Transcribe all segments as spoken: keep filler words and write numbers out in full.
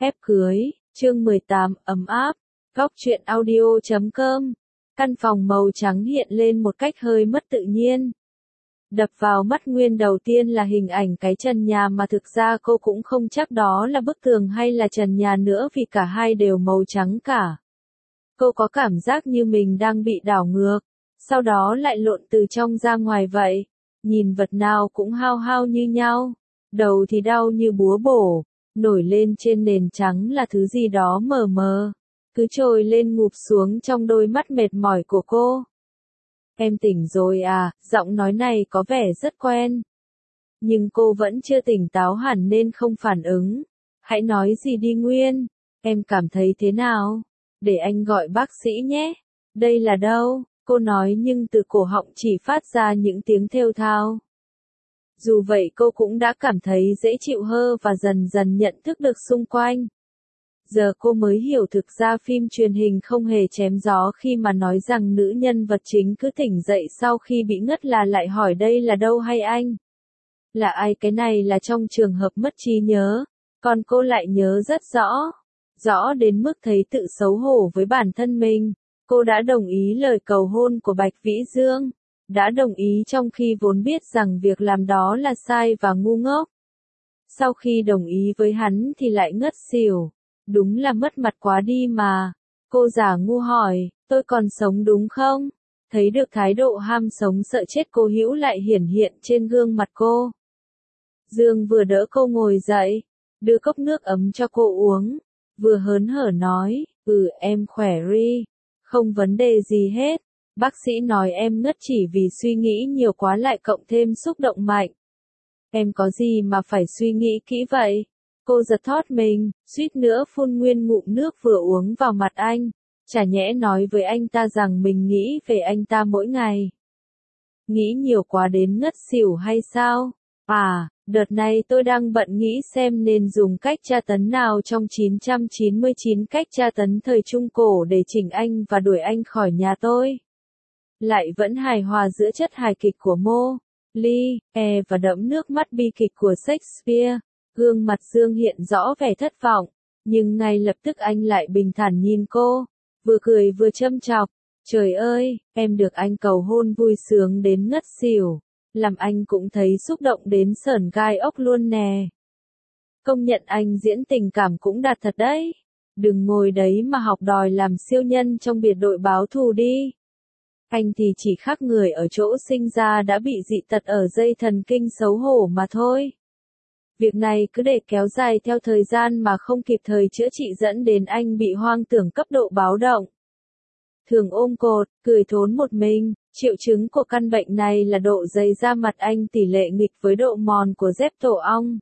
Ép cưới, chương mười tám, ấm áp, góc truyện audio chấm com. Căn phòng màu trắng hiện lên một cách hơi mất tự nhiên. Đập vào mắt Nguyên đầu tiên là hình ảnh cái trần nhà mà thực ra cô cũng không chắc đó là bức tường hay là trần nhà nữa vì cả hai đều màu trắng cả. Cô có cảm giác như mình đang bị đảo ngược, sau đó lại lộn từ trong ra ngoài vậy. Nhìn vật nào cũng hao hao như nhau, đầu thì đau như búa bổ, nổi lên trên nền trắng là thứ gì đó mờ mờ, cứ trồi lên ngụp xuống trong đôi mắt mệt mỏi của cô. Em tỉnh rồi à, giọng nói này có vẻ rất quen. Nhưng cô vẫn chưa tỉnh táo hẳn nên không phản ứng. Hãy nói gì đi Nguyên, em cảm thấy thế nào? Để anh gọi bác sĩ nhé. Đây là đâu? Cô nói nhưng từ cổ họng chỉ phát ra những tiếng thều thào. Dù vậy cô cũng đã cảm thấy dễ chịu hơn và dần dần nhận thức được xung quanh. Giờ cô mới hiểu thực ra phim truyền hình không hề chém gió khi mà nói rằng nữ nhân vật chính cứ tỉnh dậy sau khi bị ngất là lại hỏi đây là đâu hay anh? Là ai? Cái này là trong trường hợp mất trí nhớ, còn cô lại nhớ rất rõ. Rõ đến mức thấy tự xấu hổ với bản thân mình. Cô đã đồng ý lời cầu hôn của Bạch Vĩ Dương. Đã đồng ý trong khi vốn biết rằng việc làm đó là sai và ngu ngốc. Sau khi đồng ý với hắn thì lại ngất xỉu. Đúng là mất mặt quá đi mà. Cô giả ngu hỏi, tôi còn sống đúng không? Thấy được thái độ ham sống sợ chết cô hữu lại hiển hiện trên gương mặt cô. Dương vừa đỡ cô ngồi dậy, đưa cốc nước ấm cho cô uống, vừa hớn hở nói, ừ em khỏe ri, không vấn đề gì hết. Bác sĩ nói em ngất chỉ vì suy nghĩ nhiều quá lại cộng thêm xúc động mạnh. Em có gì mà phải suy nghĩ kỹ vậy? Cô giật thót mình, suýt nữa phun nguyên ngụm nước vừa uống vào mặt anh. Chả nhẽ nói với anh ta rằng mình nghĩ về anh ta mỗi ngày. Nghĩ nhiều quá đến ngất xỉu hay sao? À, đợt này tôi đang bận nghĩ xem nên dùng cách tra tấn nào trong chín trăm chín mươi chín cách tra tấn thời Trung Cổ để chỉnh anh và đuổi anh khỏi nhà tôi. Lại vẫn hài hòa giữa chất hài kịch của Mô, Ly, E và đẫm nước mắt bi kịch của Shakespeare. Gương mặt Dương hiện rõ vẻ thất vọng, nhưng ngay lập tức anh lại bình thản nhìn cô, vừa cười vừa châm chọc. Trời ơi, em được anh cầu hôn vui sướng đến ngất xỉu, làm anh cũng thấy xúc động đến sởn gai ốc luôn nè. Công nhận anh diễn tình cảm cũng đạt thật đấy. Đừng ngồi đấy mà học đòi làm siêu nhân trong biệt đội báo thù đi. Anh thì chỉ khác người ở chỗ sinh ra đã bị dị tật ở dây thần kinh xấu hổ mà thôi. Việc này cứ để kéo dài theo thời gian mà không kịp thời chữa trị dẫn đến anh bị hoang tưởng cấp độ báo động. Thường ôm cột, cười thốn một mình. Triệu chứng của căn bệnh này là độ dày da mặt anh tỷ lệ nghịch với độ mòn của dép tổ ong.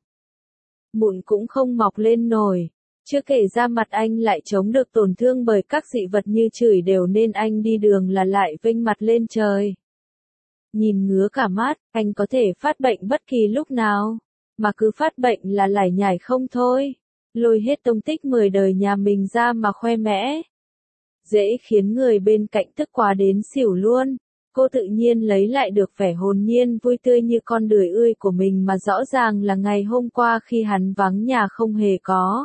Mụn cũng không mọc lên nổi. Chưa kể da mặt anh lại chống được tổn thương bởi các dị vật như chửi đều nên anh đi đường là lại vênh mặt lên trời. Nhìn ngứa cả mắt, anh có thể phát bệnh bất kỳ lúc nào. Mà cứ phát bệnh là lải nhải không thôi. Lôi hết tông tích mười đời nhà mình ra mà khoe mẽ. Dễ khiến người bên cạnh tức quá đến xỉu luôn. Cô tự nhiên lấy lại được vẻ hồn nhiên vui tươi như con đười ươi của mình mà rõ ràng là ngày hôm qua khi hắn vắng nhà không hề có.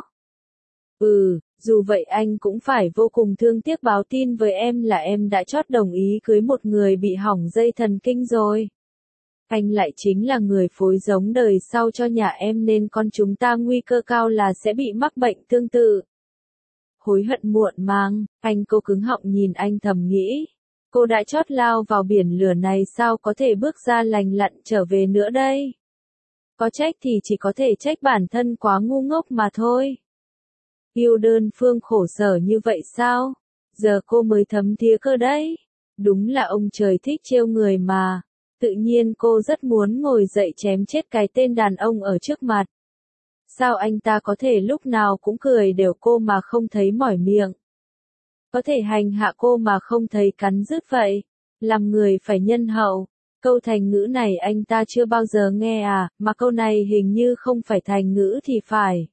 Ừ, dù vậy anh cũng phải vô cùng thương tiếc báo tin với em là em đã chót đồng ý cưới một người bị hỏng dây thần kinh rồi. Anh lại chính là người phối giống đời sau cho nhà em nên con chúng ta nguy cơ cao là sẽ bị mắc bệnh tương tự. Hối hận muộn màng, anh cô cứng họng nhìn anh thầm nghĩ. Cô đã chót lao vào biển lửa này sao có thể bước ra lành lặn trở về nữa đây? Có trách thì chỉ có thể trách bản thân quá ngu ngốc mà thôi. Yêu đơn phương khổ sở như vậy sao? Giờ cô mới thấm thía cơ đấy. Đúng là ông trời thích trêu người mà. Tự nhiên cô rất muốn ngồi dậy chém chết cái tên đàn ông ở trước mặt. Sao anh ta có thể lúc nào cũng cười đều cô mà không thấy mỏi miệng? Có thể hành hạ cô mà không thấy cắn rứt vậy? Làm người phải nhân hậu. Câu thành ngữ này anh ta chưa bao giờ nghe à, mà câu này hình như không phải thành ngữ thì phải.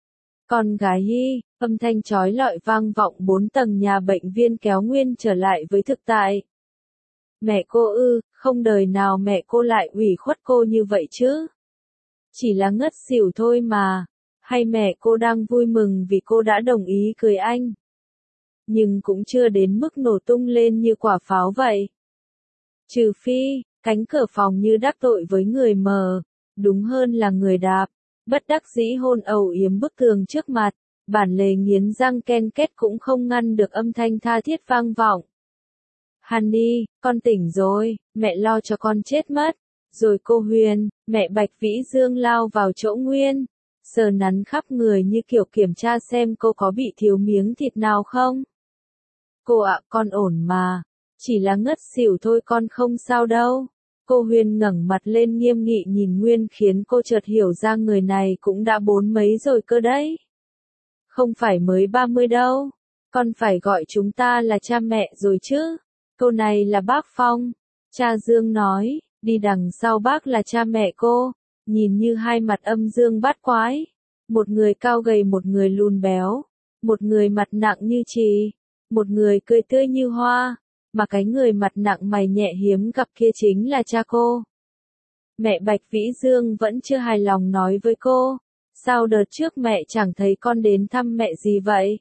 Con gái hi, âm thanh chói lọi vang vọng bốn tầng nhà bệnh viên kéo Nguyên trở lại với thực tại. Mẹ cô ư, không đời nào mẹ cô lại ủy khuất cô như vậy chứ. Chỉ là ngất xỉu thôi mà. Hay mẹ cô đang vui mừng vì cô đã đồng ý cưới anh? Nhưng cũng chưa đến mức nổ tung lên như quả pháo vậy. Trừ phi, cánh cửa phòng như đắc tội với người mờ, đúng hơn là người đạp, bất đắc dĩ hôn ầu yếm bức tường trước mặt, bản lề nghiến răng ken kết cũng không ngăn được âm thanh tha thiết vang vọng. Honey, con tỉnh rồi, mẹ lo cho con chết mất. Rồi cô Huyền, mẹ Bạch Vĩ Dương lao vào chỗ Nguyên, sờ nắn khắp người như kiểu kiểm tra xem cô có bị thiếu miếng thịt nào không. Cô ạ, con ổn mà, chỉ là ngất xỉu thôi, con không sao đâu. Cô Huyền ngẩng mặt lên nghiêm nghị nhìn Nguyên khiến cô chợt hiểu ra người này cũng đã bốn mấy rồi cơ đấy. Không phải mới ba mươi đâu, con phải gọi chúng ta là cha mẹ rồi chứ. Câu này là bác Phong, cha Dương nói, đi đằng sau bác là cha mẹ cô, nhìn như hai mặt âm dương bát quái. Một người cao gầy, một người lùn béo, một người mặt nặng như chì, một người cười tươi như hoa, mà cái người mặt nặng mày nhẹ hiếm gặp kia chính là cha cô. Mẹ Bạch Vĩ Dương vẫn chưa hài lòng nói với cô, sao đợt trước mẹ chẳng thấy con đến thăm mẹ gì vậy?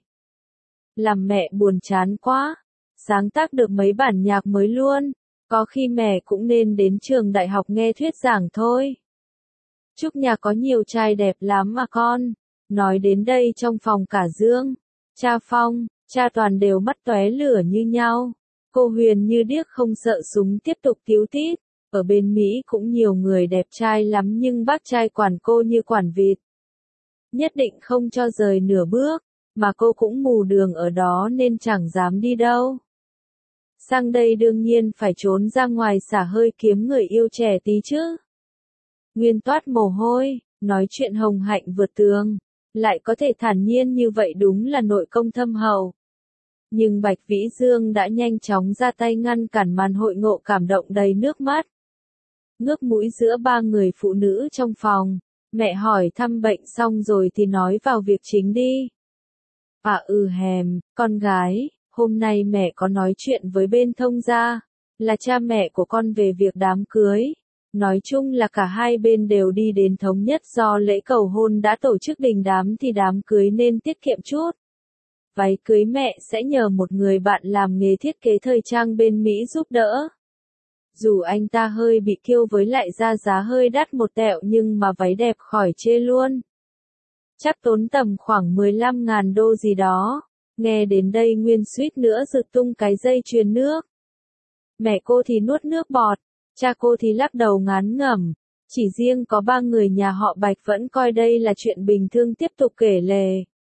Làm mẹ buồn chán quá, sáng tác được mấy bản nhạc mới luôn, có khi mẹ cũng nên đến trường đại học nghe thuyết giảng thôi. Chúc nhà có nhiều trai đẹp lắm mà con. Nói đến đây trong phòng cả Dương, cha Phong, cha Toàn đều mắt tóe lửa như nhau. Cô Huyền như điếc không sợ súng tiếp tục tíu tít. Ở bên Mỹ cũng nhiều người đẹp trai lắm nhưng bác trai quản cô như quản vịt. Nhất định không cho rời nửa bước, mà cô cũng mù đường ở đó nên chẳng dám đi đâu. Sang đây đương nhiên phải trốn ra ngoài xả hơi kiếm người yêu trẻ tí chứ. Nguyên toát mồ hôi, nói chuyện hồng hạnh vượt tường, lại có thể thản nhiên như vậy đúng là nội công thâm hậu. Nhưng Bạch Vĩ Dương đã nhanh chóng ra tay ngăn cản màn hội ngộ cảm động đầy nước mắt. Ngước mũi giữa ba người phụ nữ trong phòng, mẹ hỏi thăm bệnh xong rồi thì nói vào việc chính đi. À ừ hèm, con gái, hôm nay mẹ có nói chuyện với bên thông gia, là cha mẹ của con về việc đám cưới. Nói chung là cả hai bên đều đi đến thống nhất do lễ cầu hôn đã tổ chức đình đám thì đám cưới nên tiết kiệm chút. Váy cưới mẹ sẽ nhờ một người bạn làm nghề thiết kế thời trang bên Mỹ giúp đỡ. Dù anh ta hơi bị kiêu với lại ra giá hơi đắt một tẹo nhưng mà váy đẹp khỏi chê luôn. Chắc tốn tầm khoảng mười lăm ngàn đô gì đó. Nghe đến đây Nguyên suýt nữa giật tung cái dây chuyền nước. Mẹ cô thì nuốt nước bọt, cha cô thì lắc đầu ngán ngẩm. Chỉ riêng có ba người nhà họ Bạch vẫn coi đây là chuyện bình thường tiếp tục kể lể.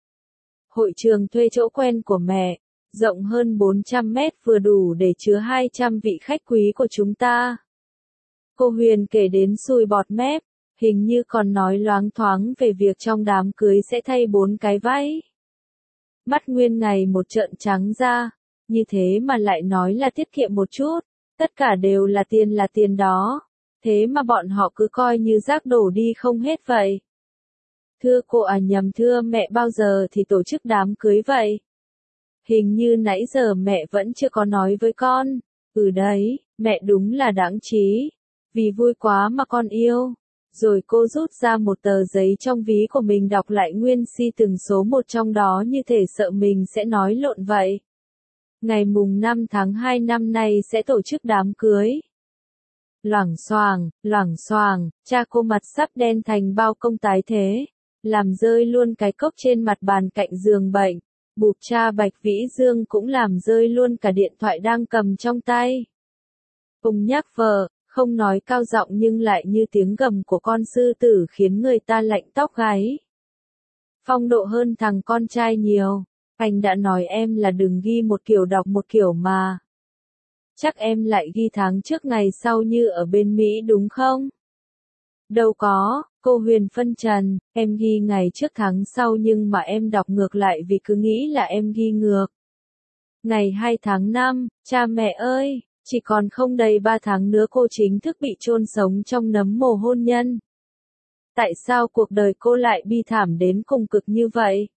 Hội trường thuê chỗ quen của mẹ, rộng hơn bốn trăm mét vừa đủ để chứa hai trăm vị khách quý của chúng ta. Cô Huyền kể đến sùi bọt mép, hình như còn nói loáng thoáng về việc trong đám cưới sẽ thay bốn cái váy. Mắt Nguyên ngày một trợn trắng ra, như thế mà lại nói là tiết kiệm một chút, tất cả đều là tiền là tiền đó, thế mà bọn họ cứ coi như rác đổ đi không hết vậy. Thưa cô à nhầm thưa mẹ, bao giờ thì tổ chức đám cưới vậy? Hình như nãy giờ mẹ vẫn chưa có nói với con. Ừ đấy, mẹ đúng là đáng trí. Vì vui quá mà con yêu. Rồi cô rút ra một tờ giấy trong ví của mình đọc lại nguyên si từng số một trong đó như thể sợ mình sẽ nói lộn vậy. Ngày mùng năm tháng hai năm nay sẽ tổ chức đám cưới. Loảng xoàng, loảng xoàng, cha cô mặt sắp đen thành bao công tái thế. Làm rơi luôn cái cốc trên mặt bàn cạnh giường bệnh. Bụp cha Bạch Vĩ Dương cũng làm rơi luôn cả điện thoại đang cầm trong tay. Ông nhắc vợ, không nói cao giọng nhưng lại như tiếng gầm của con sư tử khiến người ta lạnh tóc gáy. Phong độ hơn thằng con trai nhiều. Anh đã nói em là đừng ghi một kiểu đọc một kiểu mà. Chắc em lại ghi tháng trước ngày sau như ở bên Mỹ đúng không? Đâu có, cô Huyền phân trần, em ghi ngày trước tháng sau nhưng mà em đọc ngược lại vì cứ nghĩ là em ghi ngược. Ngày hai tháng năm, cha mẹ ơi, chỉ còn không đầy ba tháng nữa cô chính thức bị chôn sống trong nấm mồ hôn nhân. Tại sao cuộc đời cô lại bi thảm đến cùng cực như vậy?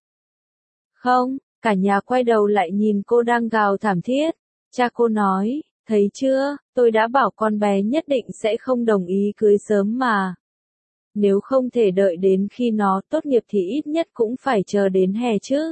Không, cả nhà quay đầu lại nhìn cô đang gào thảm thiết. Cha cô nói, thấy chưa, tôi đã bảo con bé nhất định sẽ không đồng ý cưới sớm mà. Nếu không thể đợi đến khi nó tốt nghiệp thì ít nhất cũng phải chờ đến hè chứ.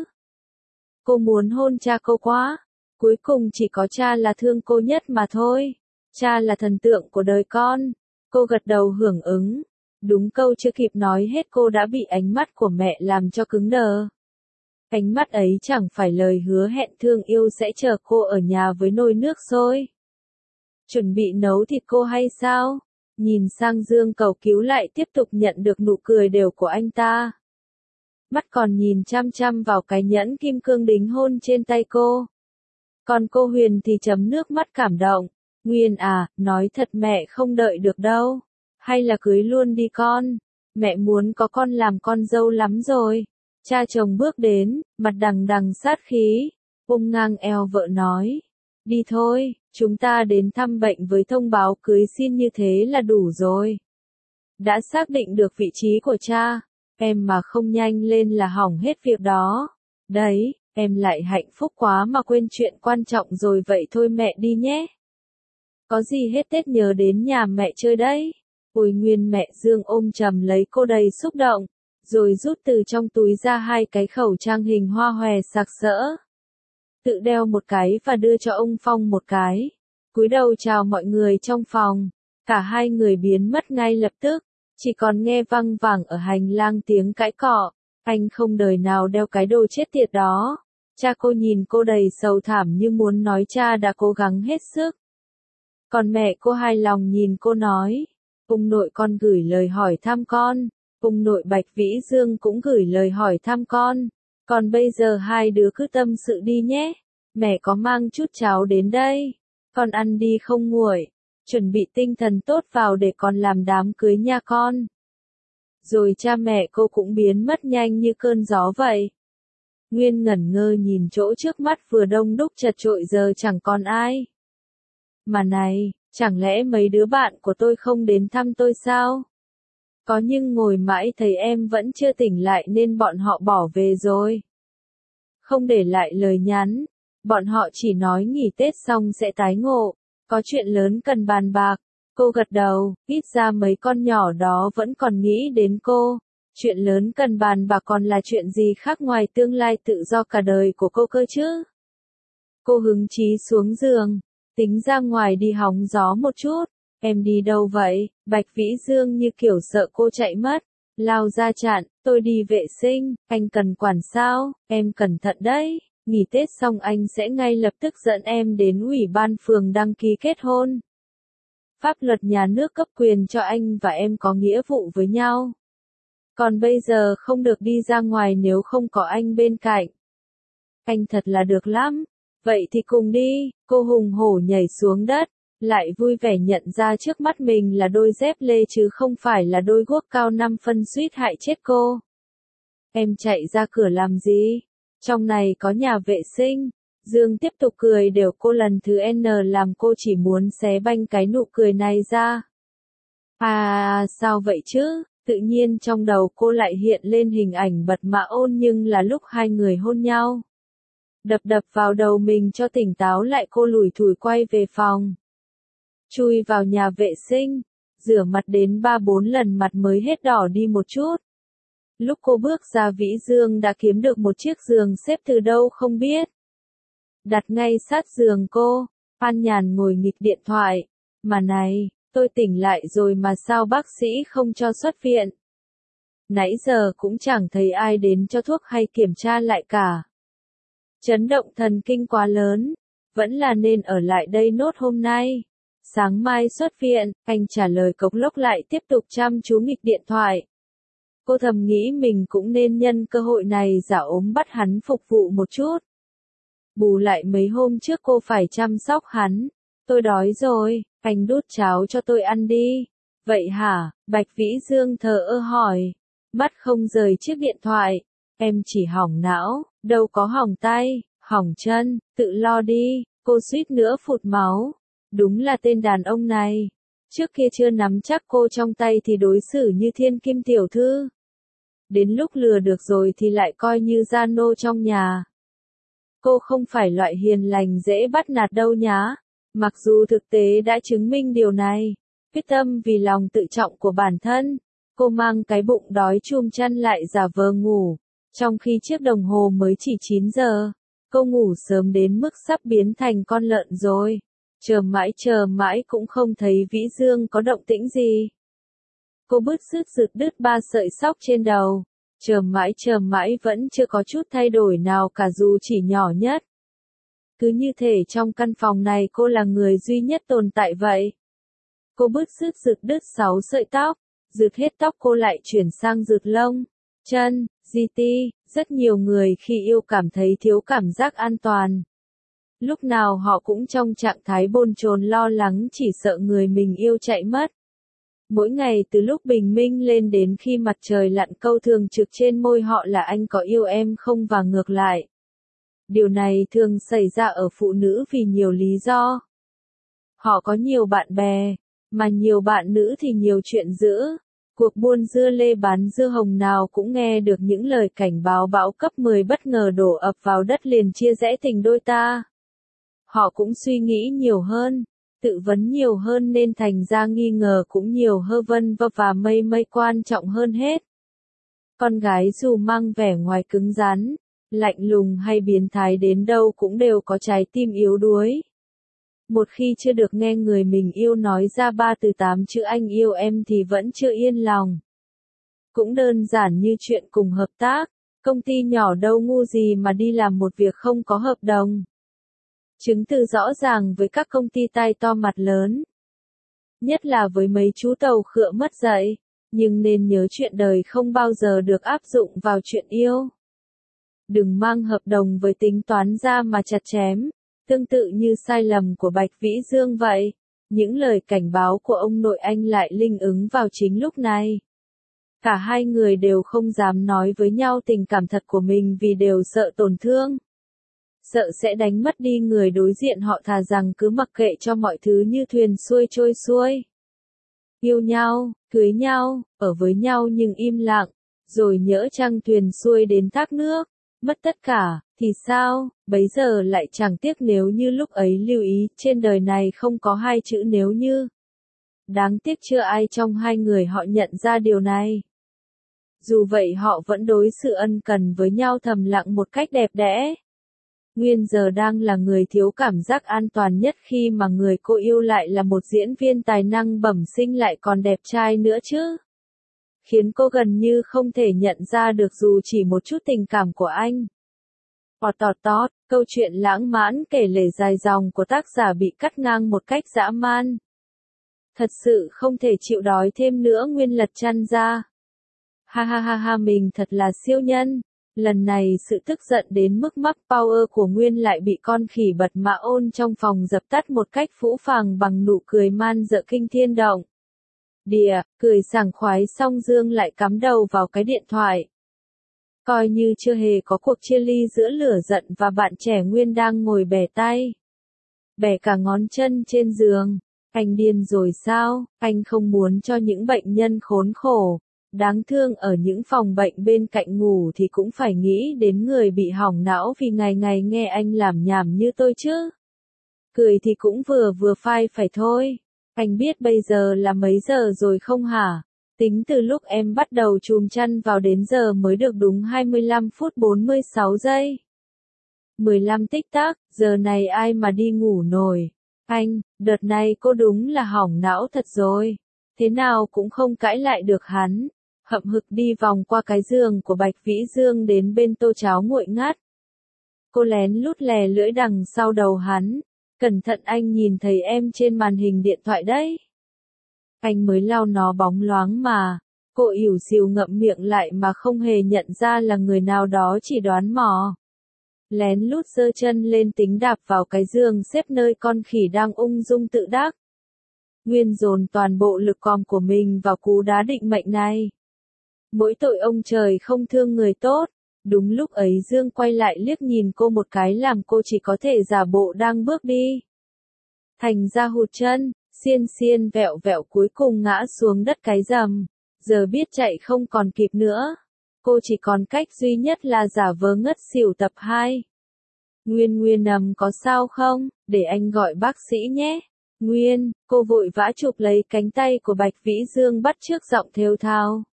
Cô muốn hôn cha cô quá. Cuối cùng chỉ có cha là thương cô nhất mà thôi. Cha là thần tượng của đời con. Cô gật đầu hưởng ứng. Đúng câu chưa kịp nói hết cô đã bị ánh mắt của mẹ làm cho cứng đờ. Ánh mắt ấy chẳng phải lời hứa hẹn thương yêu sẽ chờ cô ở nhà với nồi nước sôi. Chuẩn bị nấu thịt cô hay sao? Nhìn sang Dương cầu cứu lại tiếp tục nhận được nụ cười đều của anh ta. Mắt còn nhìn chăm chăm vào cái nhẫn kim cương đính hôn trên tay cô. Còn cô Huyền thì chấm nước mắt cảm động. Nguyên à, nói thật mẹ không đợi được đâu. Hay là cưới luôn đi con. Mẹ muốn có con làm con dâu lắm rồi. Cha chồng bước đến, mặt đằng đằng sát khí. Ôm ngang eo vợ nói. Đi thôi, chúng ta đến thăm bệnh với thông báo cưới xin như thế là đủ rồi. Đã xác định được vị trí của cha. Em mà không nhanh lên là hỏng hết việc đó. Đấy, em lại hạnh phúc quá mà quên chuyện quan trọng rồi vậy thôi mẹ đi nhé. Có gì hết Tết nhớ đến nhà mẹ chơi đấy. Ôi Nguyên mẹ Dương ôm chầm lấy cô đầy xúc động, rồi rút từ trong túi ra hai cái khẩu trang hình hoa hòe sặc sỡ. Tự đeo một cái và đưa cho ông Phong một cái. Cúi đầu chào mọi người trong phòng. Cả hai người biến mất ngay lập tức. Chỉ còn nghe văng vẳng ở hành lang tiếng cãi cọ. Anh không đời nào đeo cái đồ chết tiệt đó. Cha cô nhìn cô đầy sầu thảm như muốn nói cha đã cố gắng hết sức. Còn mẹ cô hài lòng nhìn cô nói. Ông nội con gửi lời hỏi thăm con. Ông nội Bạch Vĩ Dương cũng gửi lời hỏi thăm con. Còn bây giờ hai đứa cứ tâm sự đi nhé. Mẹ có mang chút cháo đến đây. Con ăn đi không nguội. Chuẩn bị tinh thần tốt vào để con làm đám cưới nha con. Rồi cha mẹ cô cũng biến mất nhanh như cơn gió vậy. Nguyên ngẩn ngơ nhìn chỗ trước mắt vừa đông đúc chật chội giờ chẳng còn ai. Mà này, chẳng lẽ mấy đứa bạn của tôi không đến thăm tôi sao? Có nhưng ngồi mãi thấy em vẫn chưa tỉnh lại nên bọn họ bỏ về rồi. Không để lại lời nhắn. Bọn họ chỉ nói nghỉ Tết xong sẽ tái ngộ. Có chuyện lớn cần bàn bạc. Cô gật đầu, ít ra mấy con nhỏ đó vẫn còn nghĩ đến cô. Chuyện lớn cần bàn bạc còn là chuyện gì khác ngoài tương lai tự do cả đời của cô cơ chứ? Cô hứng chí xuống giường, tính ra ngoài đi hóng gió một chút. Em đi đâu vậy? Bạch Vĩ Dương như kiểu sợ cô chạy mất. Lao ra chặn, tôi đi vệ sinh, anh cần quản sao? Em cẩn thận đấy. Nghỉ Tết xong anh sẽ ngay lập tức dẫn em đến ủy ban phường đăng ký kết hôn. Pháp luật nhà nước cấp quyền cho anh và em có nghĩa vụ với nhau. Còn bây giờ không được đi ra ngoài nếu không có anh bên cạnh. Anh thật là được lắm. Vậy thì cùng đi. Cô hùng hổ nhảy xuống đất, lại vui vẻ nhận ra trước mắt mình là đôi dép lê chứ không phải là đôi guốc cao năm phân suýt hại chết cô. Em chạy ra cửa làm gì? Trong này có nhà vệ sinh. Dương tiếp tục cười đều cô lần thứ N làm cô chỉ muốn xé banh cái nụ cười này ra. À sao vậy chứ? Tự nhiên trong đầu cô lại hiện lên hình ảnh Bật Mã Ôn nhưng là lúc hai người hôn nhau. Đập đập vào đầu mình cho tỉnh táo lại cô lủi thủi quay về phòng. Chui vào nhà vệ sinh, rửa mặt đến ba bốn lần mặt mới hết đỏ đi một chút. Lúc cô bước ra Vĩ Dương đã kiếm được một chiếc giường xếp từ đâu không biết. Đặt ngay sát giường cô, An Nhàn ngồi nghịch điện thoại. Mà này, tôi tỉnh lại rồi mà sao bác sĩ không cho xuất viện? Nãy giờ cũng chẳng thấy ai đến cho thuốc hay kiểm tra lại cả. Chấn động thần kinh quá lớn, vẫn là nên ở lại đây nốt hôm nay. Sáng mai xuất viện, anh trả lời cộc lốc lại tiếp tục chăm chú nghịch điện thoại. Cô thầm nghĩ mình cũng nên nhân cơ hội này giả ốm bắt hắn phục vụ một chút. Bù lại mấy hôm trước cô phải chăm sóc hắn. Tôi đói rồi, anh đút cháo cho tôi ăn đi. Vậy hả? Bạch Vĩ Dương thờ ơ hỏi. Mắt không rời chiếc điện thoại. Em chỉ hỏng não, đâu có hỏng tay, hỏng chân, tự lo đi. Cô suýt nữa phụt máu. Đúng là tên đàn ông này. Trước kia chưa nắm chắc cô trong tay thì đối xử như thiên kim tiểu thư. Đến lúc lừa được rồi thì lại coi như gia nô trong nhà. Cô không phải loại hiền lành dễ bắt nạt đâu nhá. Mặc dù thực tế đã chứng minh điều này. Quyết tâm vì lòng tự trọng của bản thân. Cô mang cái bụng đói chum chăn lại giả vờ ngủ, trong khi chiếc đồng hồ mới chỉ chín giờ. Cô ngủ sớm đến mức sắp biến thành con lợn rồi. Chờ mãi chờ mãi cũng không thấy Vĩ Dương có động tĩnh gì. Cô bứt rứt rực đứt ba sợi sóc trên đầu. Chờ mãi chờ mãi vẫn chưa có chút thay đổi nào cả dù chỉ nhỏ nhất. Cứ như thể trong căn phòng này cô là người duy nhất tồn tại vậy. Cô bứt rứt rực đứt sáu sợi tóc. Rực hết tóc cô lại chuyển sang rực lông, chân, gi ti. Rất nhiều người khi yêu cảm thấy thiếu cảm giác an toàn. Lúc nào họ cũng trong trạng thái bồn chồn lo lắng chỉ sợ người mình yêu chạy mất. Mỗi ngày từ lúc bình minh lên đến khi mặt trời lặn câu thường trực trên môi họ là anh có yêu em không và ngược lại. Điều này thường xảy ra ở phụ nữ vì nhiều lý do. Họ có nhiều bạn bè, mà nhiều bạn nữ thì nhiều chuyện dữ. Cuộc buôn dưa lê bán dưa hồng nào cũng nghe được những lời cảnh báo bão cấp mười bất ngờ đổ ập vào đất liền chia rẽ tình đôi ta. Họ cũng suy nghĩ nhiều hơn, tự vấn nhiều hơn nên thành ra nghi ngờ cũng nhiều hơn vân vân và mây mây quan trọng hơn hết. Con gái dù mang vẻ ngoài cứng rắn, lạnh lùng hay biến thái đến đâu cũng đều có trái tim yếu đuối. Một khi chưa được nghe người mình yêu nói ra ba từ tám chữ anh yêu em thì vẫn chưa yên lòng. Cũng đơn giản như chuyện cùng hợp tác, công ty nhỏ đâu ngu gì mà đi làm một việc không có hợp đồng. Chứng từ rõ ràng với các công ty tai to mặt lớn. Nhất là với mấy chú tàu khựa mất dạy, nhưng nên nhớ chuyện đời không bao giờ được áp dụng vào chuyện yêu. Đừng mang hợp đồng với tính toán ra mà chặt chém. Tương tự như sai lầm của Bạch Vĩ Dương vậy, những lời cảnh báo của ông nội anh lại linh ứng vào chính lúc này. Cả hai người đều không dám nói với nhau tình cảm thật của mình vì đều sợ tổn thương. Sợ sẽ đánh mất đi người đối diện họ thà rằng cứ mặc kệ cho mọi thứ như thuyền xuôi trôi xuôi. Yêu nhau, cưới nhau, ở với nhau nhưng im lặng, rồi nhỡ chăng thuyền xuôi đến thác nước, mất tất cả. Thì sao, bấy giờ lại chẳng tiếc nếu như lúc ấy lưu ý, trên đời này không có hai chữ nếu như. Đáng tiếc chưa ai trong hai người họ nhận ra điều này. Dù vậy họ vẫn đối xử ân cần với nhau thầm lặng một cách đẹp đẽ. Nguyên giờ đang là người thiếu cảm giác an toàn nhất khi mà người cô yêu lại là một diễn viên tài năng bẩm sinh lại còn đẹp trai nữa chứ. Khiến cô gần như không thể nhận ra được dù chỉ một chút tình cảm của anh. Ọt tọt tót, câu chuyện lãng mãn kể lể dài dòng của tác giả bị cắt ngang một cách dã man. Thật sự không thể chịu đói thêm nữa Nguyên lật chăn ra. Ha ha ha ha mình thật là siêu nhân. Lần này sự tức giận đến mức mắc power của Nguyên lại bị con khỉ bật mã ôn trong phòng dập tắt một cách phũ phàng bằng nụ cười man dợ kinh thiên động. Đìa, cười sảng khoái xong Dương lại cắm đầu vào cái điện thoại. Coi như chưa hề có cuộc chia ly giữa lửa giận và bạn trẻ Nguyên đang ngồi bẻ tay. Bẻ cả ngón chân trên giường. Anh điên rồi sao, anh không muốn cho những bệnh nhân khốn khổ, đáng thương ở những phòng bệnh bên cạnh ngủ thì cũng phải nghĩ đến người bị hỏng não vì ngày ngày nghe anh làm nhảm như tôi chứ. Cười thì cũng vừa vừa phai phải thôi. Anh biết bây giờ là mấy giờ rồi không hả? Tính từ lúc em bắt đầu chùm chăn vào đến giờ mới được đúng hai mươi lăm phút bốn mươi sáu giây. mười lăm tích tắc, giờ này ai mà đi ngủ nổi. Anh, đợt này cô đúng là hỏng não thật rồi. Thế nào cũng không cãi lại được hắn. Hậm hực đi vòng qua cái giường của Bạch Vĩ Dương đến bên tô cháo nguội ngắt. Cô lén lút lè lưỡi đằng sau đầu hắn. Cẩn thận anh nhìn thấy em trên màn hình điện thoại đấy. Anh mới lau nó bóng loáng mà. Cô ỉu xìu ngậm miệng lại mà không hề nhận ra là người nào đó chỉ đoán mò. Lén lút giơ chân lên tính đạp vào cái giường xếp nơi con khỉ đang ung dung tự đắc. Nguyên dồn toàn bộ lực còm của mình vào cú đá định mệnh này. Mỗi tội ông trời không thương người tốt. Đúng lúc ấy Dương quay lại liếc nhìn cô một cái làm cô chỉ có thể giả bộ đang bước đi. Thành ra hụt chân, xiên xiên vẹo vẹo cuối cùng ngã xuống đất cái rầm. Giờ biết chạy không còn kịp nữa. Cô chỉ còn cách duy nhất là giả vờ ngất xỉu tập hai. Nguyên Nguyên ầm có sao không, để anh gọi bác sĩ nhé. Nguyên, cô vội vã chụp lấy cánh tay của Bạch Vĩ Dương bắt chước giọng thều thào.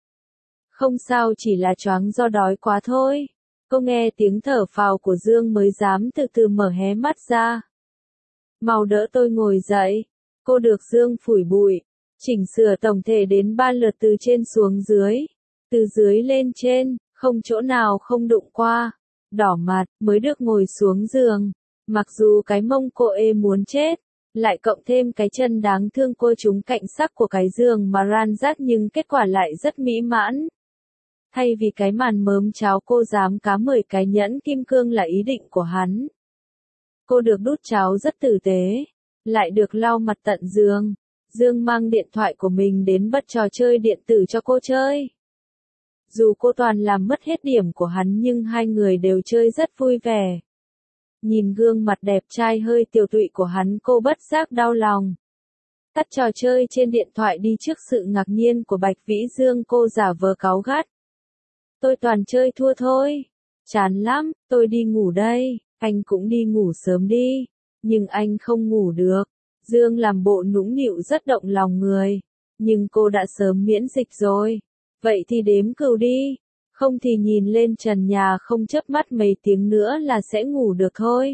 Không sao, chỉ là choáng do đói quá thôi. Cô nghe tiếng thở phào của Dương mới dám từ từ mở hé mắt ra. Mau đỡ tôi ngồi dậy. Cô được Dương phủi bụi, chỉnh sửa tổng thể đến ba lượt từ trên xuống dưới, từ dưới lên trên, không chỗ nào không đụng qua. Đỏ mặt, mới được ngồi xuống giường. Mặc dù cái mông cô ê muốn chết, lại cộng thêm cái chân đáng thương cô trúng cạnh sắc của cái giường mà ran rát, nhưng kết quả lại rất mỹ mãn. Thay vì cái màn mớm cháo cô dám cá mười cái nhẫn kim cương là ý định của hắn. Cô được đút cháo rất tử tế, lại được lau mặt tận giường. Dương mang điện thoại của mình đến bật trò chơi điện tử cho cô chơi. Dù cô toàn làm mất hết điểm của hắn nhưng hai người đều chơi rất vui vẻ. Nhìn gương mặt đẹp trai hơi tiều tụy của hắn, cô bất giác đau lòng. Tắt trò chơi trên điện thoại đi trước sự ngạc nhiên của Bạch Vĩ Dương, cô giả vờ cáu gắt. Tôi toàn chơi thua thôi. Chán lắm, tôi đi ngủ đây. Anh cũng đi ngủ sớm đi. Nhưng anh không ngủ được. Dương làm bộ nũng nịu rất động lòng người. Nhưng cô đã sớm miễn dịch rồi. Vậy thì đếm cừu đi. Không thì nhìn lên trần nhà không chớp mắt mấy tiếng nữa là sẽ ngủ được thôi.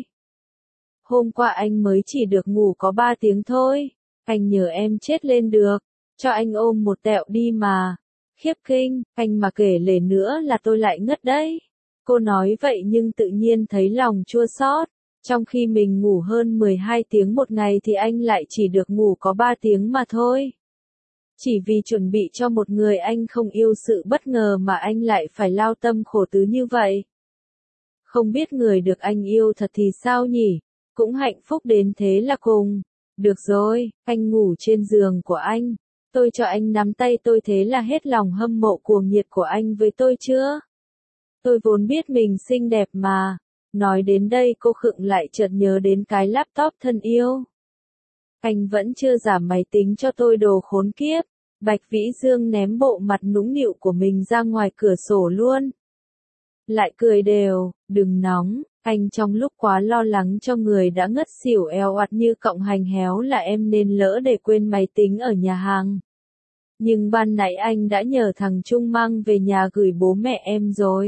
Hôm qua anh mới chỉ được ngủ có ba tiếng thôi. Anh nhờ em chết lên được. Cho anh ôm một tẹo đi mà. Khiếp kinh, anh mà kể lể nữa là tôi lại ngất đấy. Cô nói vậy nhưng tự nhiên thấy lòng chua xót. Trong khi mình ngủ hơn mười hai tiếng một ngày thì anh lại chỉ được ngủ có ba tiếng mà thôi. Chỉ vì chuẩn bị cho một người anh không yêu sự bất ngờ mà anh lại phải lao tâm khổ tứ như vậy. Không biết người được anh yêu thật thì sao nhỉ? Cũng hạnh phúc đến thế là cùng. Được rồi, anh ngủ trên giường của anh. Tôi cho anh nắm tay tôi, thế là hết lòng hâm mộ cuồng nhiệt của anh với tôi chưa? Tôi vốn biết mình xinh đẹp mà. Nói đến đây cô khựng lại, chợt nhớ đến cái laptop thân yêu. Anh vẫn chưa giảm máy tính cho tôi, đồ khốn kiếp. Bạch Vĩ Dương ném bộ mặt nũng nịu của mình ra ngoài cửa sổ luôn. Lại cười đều, đừng nóng, anh trong lúc quá lo lắng cho người đã ngất xỉu eo oặt như cọng hành héo là em nên lỡ để quên máy tính ở nhà hàng. Nhưng ban nãy anh đã nhờ thằng Trung mang về nhà gửi bố mẹ em rồi.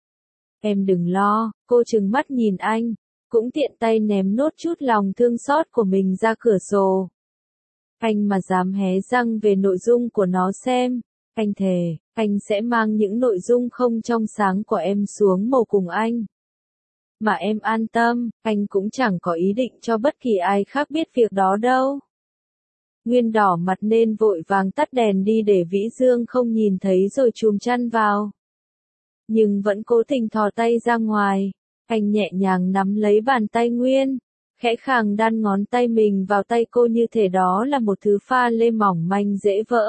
Em đừng lo, cô trừng mắt nhìn anh, cũng tiện tay ném nốt chút lòng thương xót của mình ra cửa sổ. Anh mà dám hé răng về nội dung của nó xem, anh thề, anh sẽ mang những nội dung không trong sáng của em xuống mồ cùng anh. Mà em an tâm, anh cũng chẳng có ý định cho bất kỳ ai khác biết việc đó đâu. Nguyên đỏ mặt nên vội vàng tắt đèn đi để Vĩ Dương không nhìn thấy rồi chùm chăn vào. Nhưng vẫn cố tình thò tay ra ngoài, anh nhẹ nhàng nắm lấy bàn tay Nguyên, khẽ khàng đan ngón tay mình vào tay cô như thể đó là một thứ pha lê mỏng manh dễ vỡ.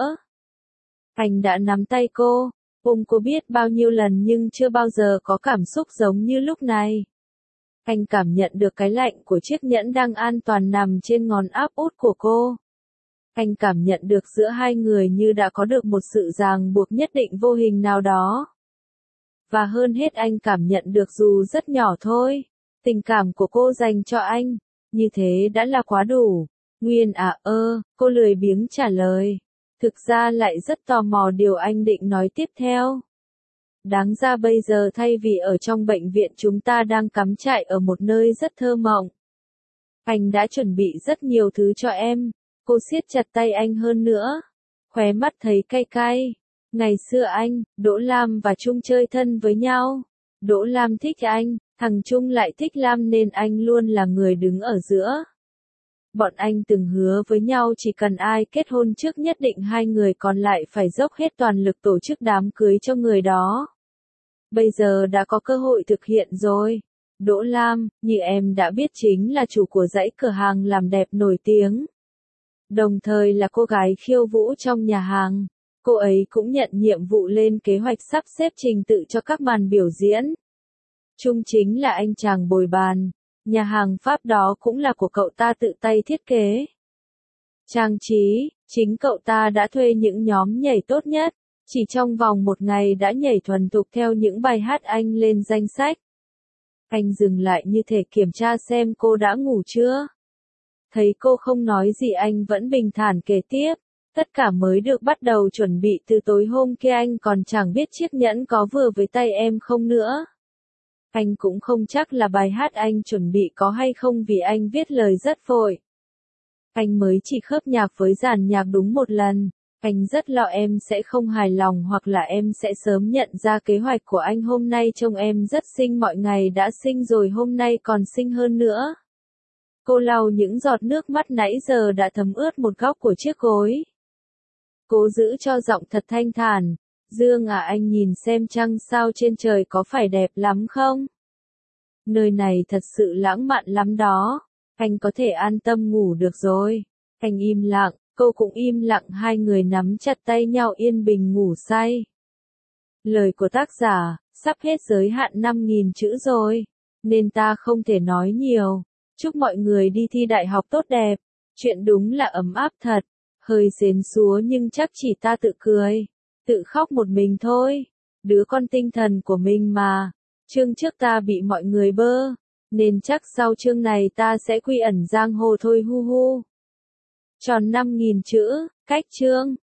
Anh đã nắm tay cô, ôm cô biết bao nhiêu lần nhưng chưa bao giờ có cảm xúc giống như lúc này. Anh cảm nhận được cái lạnh của chiếc nhẫn đang an toàn nằm trên ngón áp út của cô. Anh cảm nhận được giữa hai người như đã có được một sự ràng buộc nhất định vô hình nào đó. Và hơn hết anh cảm nhận được dù rất nhỏ thôi, tình cảm của cô dành cho anh, như thế đã là quá đủ. Nguyên à ơ, cô lười biếng trả lời. Thực ra lại rất tò mò điều anh định nói tiếp theo. Đáng ra bây giờ thay vì ở trong bệnh viện chúng ta đang cắm trại ở một nơi rất thơ mộng. Anh đã chuẩn bị rất nhiều thứ cho em. Cô siết chặt tay anh hơn nữa. Khóe mắt thấy cay cay. Ngày xưa anh, Đỗ Lam và Trung chơi thân với nhau. Đỗ Lam thích anh, thằng Trung lại thích Lam nên anh luôn là người đứng ở giữa. Bọn anh từng hứa với nhau chỉ cần ai kết hôn trước nhất định hai người còn lại phải dốc hết toàn lực tổ chức đám cưới cho người đó. Bây giờ đã có cơ hội thực hiện rồi. Đỗ Lam, như em đã biết chính là chủ của dãy cửa hàng làm đẹp nổi tiếng. Đồng thời là cô gái khiêu vũ trong nhà hàng. Cô ấy cũng nhận nhiệm vụ lên kế hoạch sắp xếp trình tự cho các màn biểu diễn. Trung chính là anh chàng bồi bàn. Nhà hàng Pháp đó cũng là của cậu ta tự tay thiết kế. Trang trí, chính cậu ta đã thuê những nhóm nhảy tốt nhất. Chỉ trong vòng một ngày đã nhảy thuần thục theo những bài hát anh lên danh sách. Anh dừng lại như thể kiểm tra xem cô đã ngủ chưa. Thấy cô không nói gì anh vẫn bình thản kể tiếp. Tất cả mới được bắt đầu chuẩn bị từ tối hôm kia, anh còn chẳng biết chiếc nhẫn có vừa với tay em không nữa. Anh cũng không chắc là bài hát anh chuẩn bị có hay không vì anh viết lời rất vội. Anh mới chỉ khớp nhạc với dàn nhạc đúng một lần. Anh rất lo em sẽ không hài lòng hoặc là em sẽ sớm nhận ra kế hoạch của anh hôm nay trông em rất xinh, mọi ngày đã xinh rồi hôm nay còn xinh hơn nữa. Cô lau những giọt nước mắt nãy giờ đã thấm ướt một góc của chiếc gối. Cố giữ cho giọng thật thanh thản. Dương à, anh nhìn xem trăng sao trên trời có phải đẹp lắm không? Nơi này thật sự lãng mạn lắm đó. Anh có thể an tâm ngủ được rồi. Anh im lặng, cô cũng im lặng, hai người nắm chặt tay nhau yên bình ngủ say. Lời của tác giả, sắp hết giới hạn năm nghìn chữ rồi, nên ta không thể nói nhiều. Chúc mọi người đi thi đại học tốt đẹp. Chuyện đúng là ấm áp thật. Hơi xến xúa nhưng chắc chỉ ta tự cười, tự khóc một mình thôi. Đứa con tinh thần của mình mà. Chương trước ta bị mọi người bơ, nên chắc sau chương này ta sẽ quy ẩn giang hồ thôi hu hu. Tròn năm nghìn chữ, cách chương.